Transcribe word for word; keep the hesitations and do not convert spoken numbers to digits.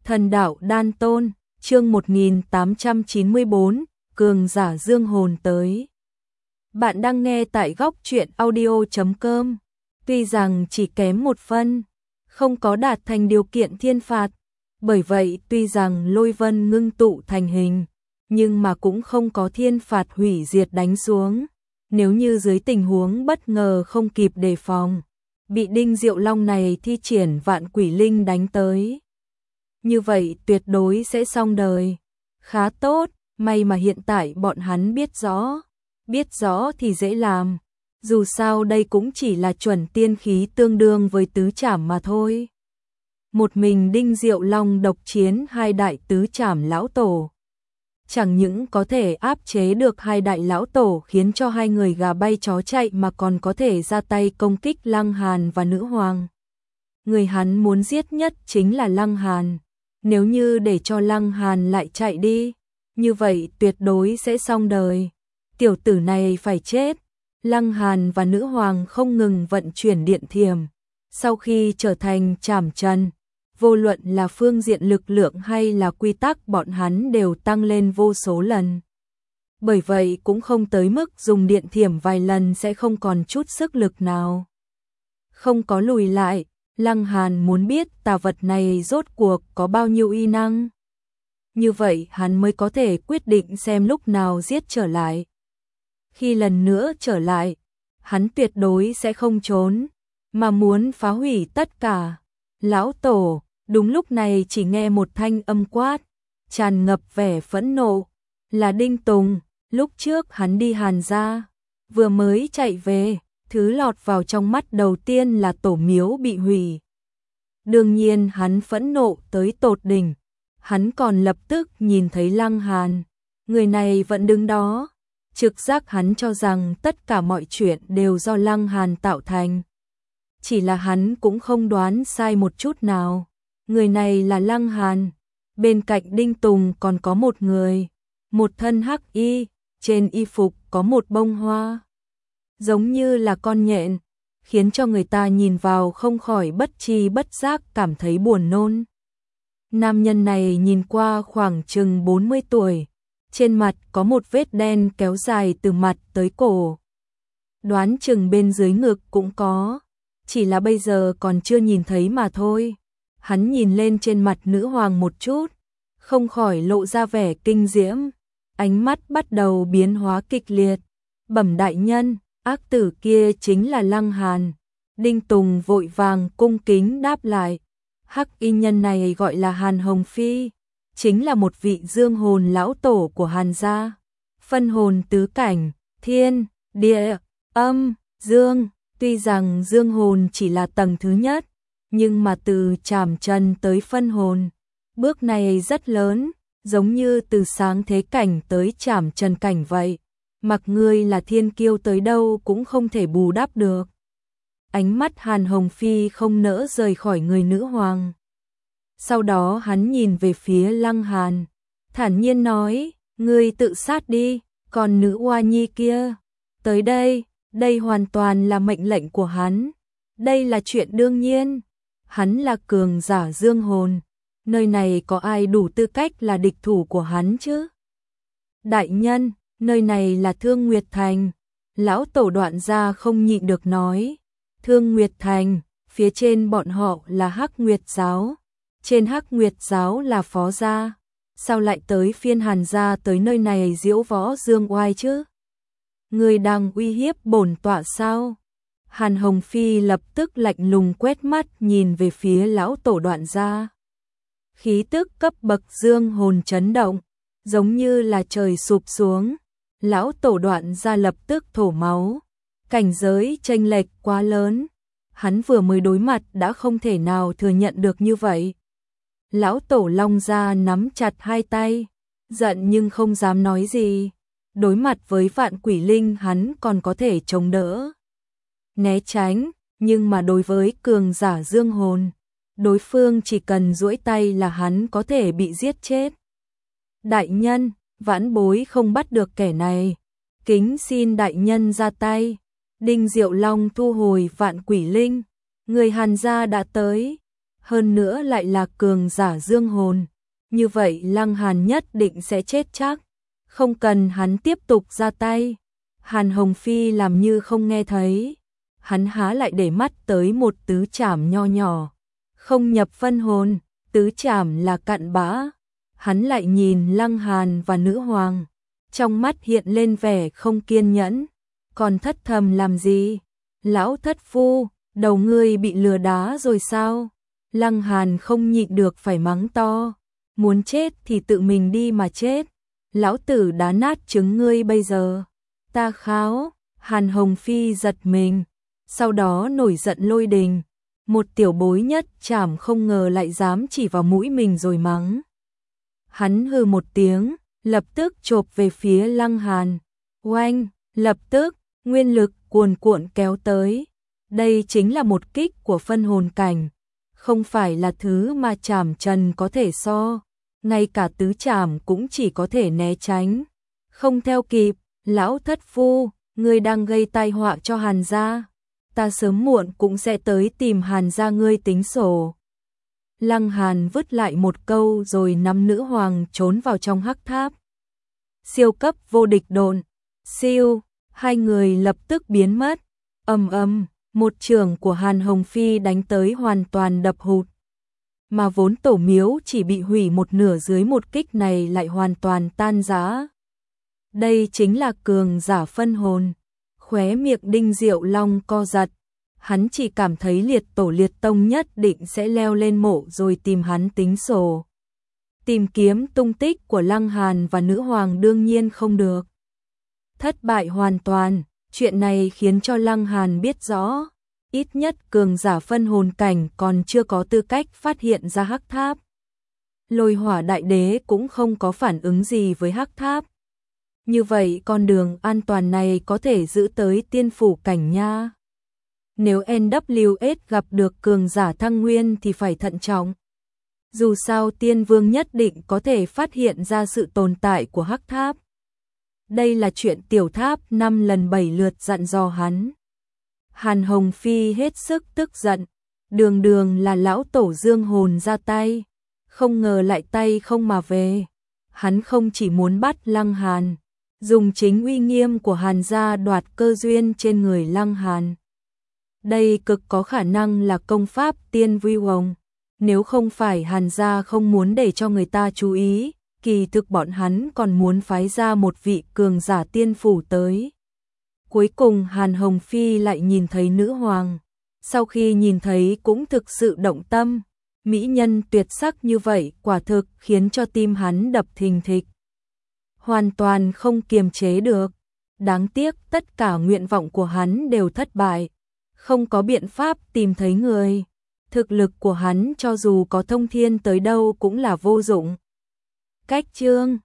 Thần đạo đan tôn, chương một nghìn tám trăm chín mươi tư, cường giả dương hồn tới. Bạn đang nghe tại góc truyện audio chấm com. Tuy rằng chỉ kém một phân, không có đạt thành điều kiện thiên phạt, bởi vậy tuy rằng lôi vân ngưng tụ thành hình, nhưng mà cũng không có thiên phạt hủy diệt đánh xuống. Nếu như dưới tình huống bất ngờ không kịp đề phòng, bị Đinh Diệu Long này thi triển vạn quỷ linh đánh tới, như vậy tuyệt đối sẽ xong đời. Khá tốt, may mà hiện tại bọn hắn biết rõ. Biết rõ thì dễ làm. Dù sao đây cũng chỉ là chuẩn tiên khí tương đương với tứ trảm mà thôi. Một mình Đinh Diệu Long độc chiến hai đại tứ trảm lão tổ. Chẳng những có thể áp chế được hai đại lão tổ khiến cho hai người gà bay chó chạy mà còn có thể ra tay công kích Lăng Hàn và Nữ Hoàng. Người hắn muốn giết nhất chính là Lăng Hàn. Nếu như để cho Lăng Hàn lại chạy đi, như vậy tuyệt đối sẽ xong đời. Tiểu tử này phải chết. Lăng Hàn và Nữ Hoàng không ngừng vận chuyển điện thiềm. Sau khi trở thành trảm trần, vô luận là phương diện lực lượng hay là quy tắc bọn hắn đều tăng lên vô số lần. Bởi vậy cũng không tới mức dùng điện thiểm vài lần sẽ không còn chút sức lực nào. Không có lùi lại, Lăng Hàn muốn biết tà vật này rốt cuộc có bao nhiêu uy năng. Như vậy hắn mới có thể quyết định xem lúc nào giết trở lại. Khi lần nữa trở lại, hắn tuyệt đối sẽ không trốn, mà muốn phá hủy tất cả. Lão tổ, đúng lúc này chỉ nghe một thanh âm quát, tràn ngập vẻ phẫn nộ, là Đinh Tùng. Lúc trước hắn đi Hàn gia, vừa mới chạy về, thứ lọt vào trong mắt đầu tiên là tổ miếu bị hủy. Đương nhiên hắn phẫn nộ tới tột đỉnh, hắn còn lập tức nhìn thấy Lăng Hàn, người này vẫn đứng đó. Trực giác hắn cho rằng tất cả mọi chuyện đều do Lăng Hàn tạo thành. Chỉ là hắn cũng không đoán sai một chút nào. Người này là Lăng Hàn. Bên cạnh Đinh Tùng còn có một người, một thân hắc y, trên y phục có một bông hoa, giống như là con nhện, khiến cho người ta nhìn vào không khỏi bất tri bất giác cảm thấy buồn nôn. Nam nhân này nhìn qua khoảng chừng bốn mươi tuổi, trên mặt có một vết đen kéo dài từ mặt tới cổ. Đoán chừng bên dưới ngực cũng có, chỉ là bây giờ còn chưa nhìn thấy mà thôi. Hắn nhìn lên trên mặt Nữ Hoàng một chút, không khỏi lộ ra vẻ kinh diễm, ánh mắt bắt đầu biến hóa kịch liệt. Bẩm đại nhân, ác tử kia chính là Lăng Hàn. Đinh Tùng vội vàng cung kính đáp lại. Hắc y nhân này gọi là Hàn Hồng Phi, chính là một vị dương hồn lão tổ của Hàn gia. Phân hồn tứ cảnh, thiên, địa, âm, dương. Tuy rằng dương hồn chỉ là tầng thứ nhất, nhưng mà từ trảm trần tới phân hồn, bước này rất lớn, giống như từ sáng thế cảnh tới trảm trần cảnh vậy. Mặc ngươi là thiên kiêu tới đâu cũng không thể bù đắp được. Ánh mắt Hàn Hồng Phi không nỡ rời khỏi người Nữ Hoàng. Sau đó hắn nhìn về phía Lăng Hàn, thản nhiên nói, ngươi tự sát đi, còn nữ oa nhi kia, tới đây, đây hoàn toàn là mệnh lệnh của hắn. Đây là chuyện đương nhiên, hắn là cường giả dương hồn, nơi này có ai đủ tư cách là địch thủ của hắn chứ? Đại nhân, nơi này là Thương Nguyệt Thành. Lão tổ Đoạn gia không nhịn được nói. Thương Nguyệt Thành, phía trên bọn họ là Hắc Nguyệt giáo, trên Hắc Nguyệt giáo là Phó gia, sao lại tới phiên Hàn gia tới nơi này diễu võ dương oai chứ? Người đang uy hiếp bổn tọa sao? Hàn Hồng Phi lập tức lạnh lùng quét mắt nhìn về phía lão tổ Đoạn gia. Khí tức cấp bậc dương hồn chấn động, giống như là trời sụp xuống. Lão tổ Đoạn gia lập tức thổ máu, cảnh giới chênh lệch quá lớn, hắn vừa mới đối mặt đã không thể nào thừa nhận được như vậy. Lão tổ Long gia nắm chặt hai tay, giận nhưng không dám nói gì. Đối mặt với vạn quỷ linh hắn còn có thể chống đỡ, né tránh, nhưng mà đối với cường giả dương hồn, đối phương chỉ cần duỗi tay là hắn có thể bị giết chết. Đại nhân, vãn bối không bắt được kẻ này, kính xin đại nhân ra tay. Đinh Diệu Long thu hồi vạn quỷ linh, người Hàn gia đã tới. hơn nữa lại là cường giả dương hồn. Như vậy Lăng Hàn nhất định sẽ chết chắc, không cần hắn tiếp tục ra tay. Hàn Hồng Phi làm như không nghe thấy, hắn há lại để mắt tới một tứ trảm nho nhỏ, không nhập phân hồn, tứ trảm là cặn bã. Hắn lại nhìn Lăng Hàn và nữ hoàng, trong mắt hiện lên vẻ không kiên nhẫn, còn thất thầm làm gì? Lão thất phu, đầu ngươi bị lừa đá rồi sao? Lăng Hàn không nhịn được phải mắng to, muốn chết thì tự mình đi mà chết, lão tử đá nát trứng ngươi bây giờ. Ta kháo. Hàn Hồng Phi giật mình, sau đó nổi giận lôi đình, một tiểu bối nhất trảm không ngờ lại dám chỉ vào mũi mình rồi mắng. Hắn hừ một tiếng, lập tức chộp về phía Lăng Hàn. Oanh, lập tức, nguyên lực cuồn cuộn kéo tới. Đây chính là một kích của phân hồn cảnh, không phải là thứ mà trảm trần có thể so, ngay cả tứ trảm cũng chỉ có thể né tránh. Không theo kịp, lão thất phu, ngươi đang gây tai họa cho Hàn gia, ta sớm muộn cũng sẽ tới tìm Hàn gia ngươi tính sổ. Lăng Hàn vứt lại một câu rồi nắm nữ hoàng trốn vào trong hắc tháp. Siêu cấp vô địch độn, siêu, hai người lập tức biến mất. Ầm ầm, một trường của Hàn Hồng Phi đánh tới hoàn toàn đập hụt. Mà vốn tổ miếu chỉ bị hủy một nửa dưới một kích này lại hoàn toàn tan rã. Đây chính là cường giả phân hồn. Khóe miệng Đinh Diệu Long co giật. Hắn chỉ cảm thấy liệt tổ liệt tông nhất định sẽ leo lên mộ rồi tìm hắn tính sổ. Tìm kiếm tung tích của Lăng Hàn và nữ hoàng đương nhiên không được. Thất bại hoàn toàn, chuyện này khiến cho Lăng Hàn biết rõ, ít nhất cường giả phân hồn cảnh còn chưa có tư cách phát hiện ra hắc tháp. Lôi Hỏa Đại Đế cũng không có phản ứng gì với hắc tháp. Như vậy con đường an toàn này có thể giữ tới tiên phủ cảnh nha. Nếu en vê ét gặp được cường giả thăng nguyên thì phải thận trọng. Dù sao tiên vương nhất định có thể phát hiện ra sự tồn tại của hắc tháp. Đây là chuyện tiểu tháp năm lần bảy lượt dặn dò hắn. Hàn Hồng Phi hết sức tức giận, đường đường là lão tổ dương hồn ra tay, không ngờ lại tay không mà về. Hắn không chỉ muốn bắt Lăng Hàn, dùng chính uy nghiêm của Hàn gia đoạt cơ duyên trên người Lăng Hàn. Đây cực có khả năng là công pháp tiên vi hồng. Nếu không phải Hàn gia không muốn để cho người ta chú ý, kỳ thực bọn hắn còn muốn phái ra một vị cường giả tiên phủ tới. Cuối cùng Hàn Hồng Phi lại nhìn thấy nữ hoàng. Sau khi nhìn thấy cũng thực sự động tâm. Mỹ nhân tuyệt sắc như vậy quả thực khiến cho tim hắn đập thình thịch. Hoàn toàn không kiềm chế được. Đáng tiếc tất cả nguyện vọng của hắn đều thất bại. Không có biện pháp tìm thấy người. Thực lực của hắn cho dù có thông thiên tới đâu cũng là vô dụng. Cách chương